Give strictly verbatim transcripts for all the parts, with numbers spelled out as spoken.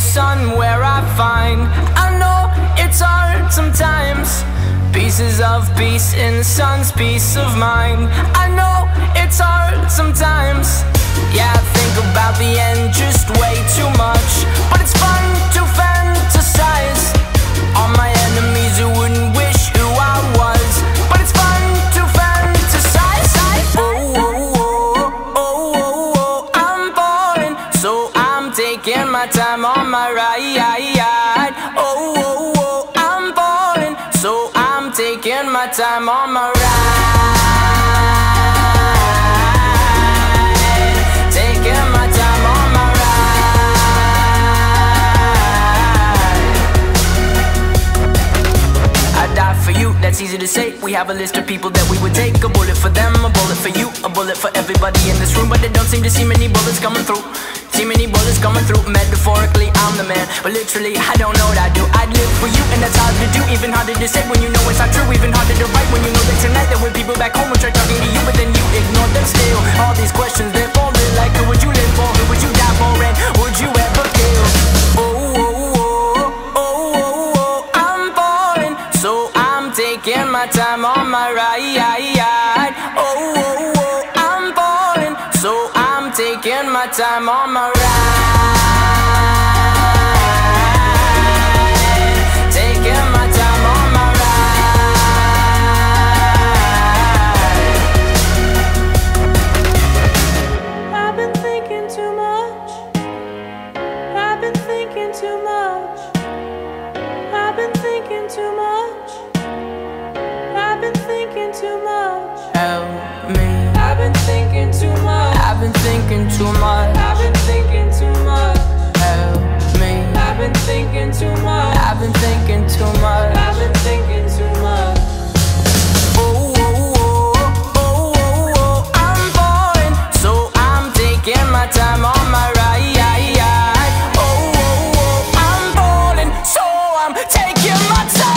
sun where I find, I know it's hard sometimes, pieces of peace in the sun's peace of mind. I know it's hard sometimes, yeah, I think about the end just way too much, but it's fun to fantasize on my enemies who wouldn't wish who I was, but it's fun to fantasize. Oh, oh, oh, oh, oh, oh, I'm falling, so I'm taking my time on my ride. Oh, oh, oh, I'm falling, so I'm taking my time on my ride. Taking my time on my ride. I die for you, that's easy to say. We have a list of people that we would take. A bullet for them, a bullet for you, a bullet for everybody in this room. But they don't seem to see many bullets coming through. See many bullets coming through. Metaphorically, I'm the man, but literally, I don't know what I do. I'd live for you, and that's hard to do. Even harder to say when you know it's not true. Even harder to write when you know that tonight there were people back home who tried talking to you, but then you ignore them still. All these questions, they're falling like, who would you live for? Who would you die for? And would you ever kill? Oh, oh, oh, oh, oh, oh, I'm falling, so I'm taking my time on my ride. Oh, oh, oh, I'm falling, so I'm taking my time on my ride. Taking my time on my ride. I've been thinking too much. I've been thinking too much. I've been thinking too much. I've been thinking too much. Help me. I've been thinking too much. I've been thinking too much. I've been thinking too much. Help me. I've been thinking too much. I've been thinking too much. I've been thinking too much. Oh, oh, oh, oh, oh, oh, I'm falling, so I'm taking my time on my ride. Oh, oh, oh, I'm falling, so I'm taking my time.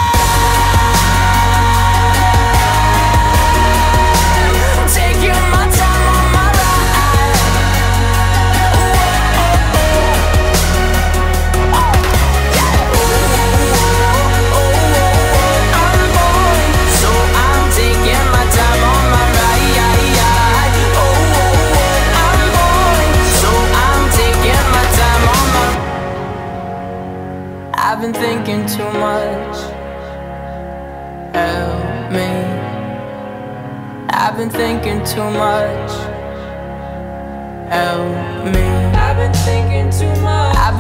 I've been thinking too much. Help me. I've been thinking too much. Help me. I've been thinking too much. I've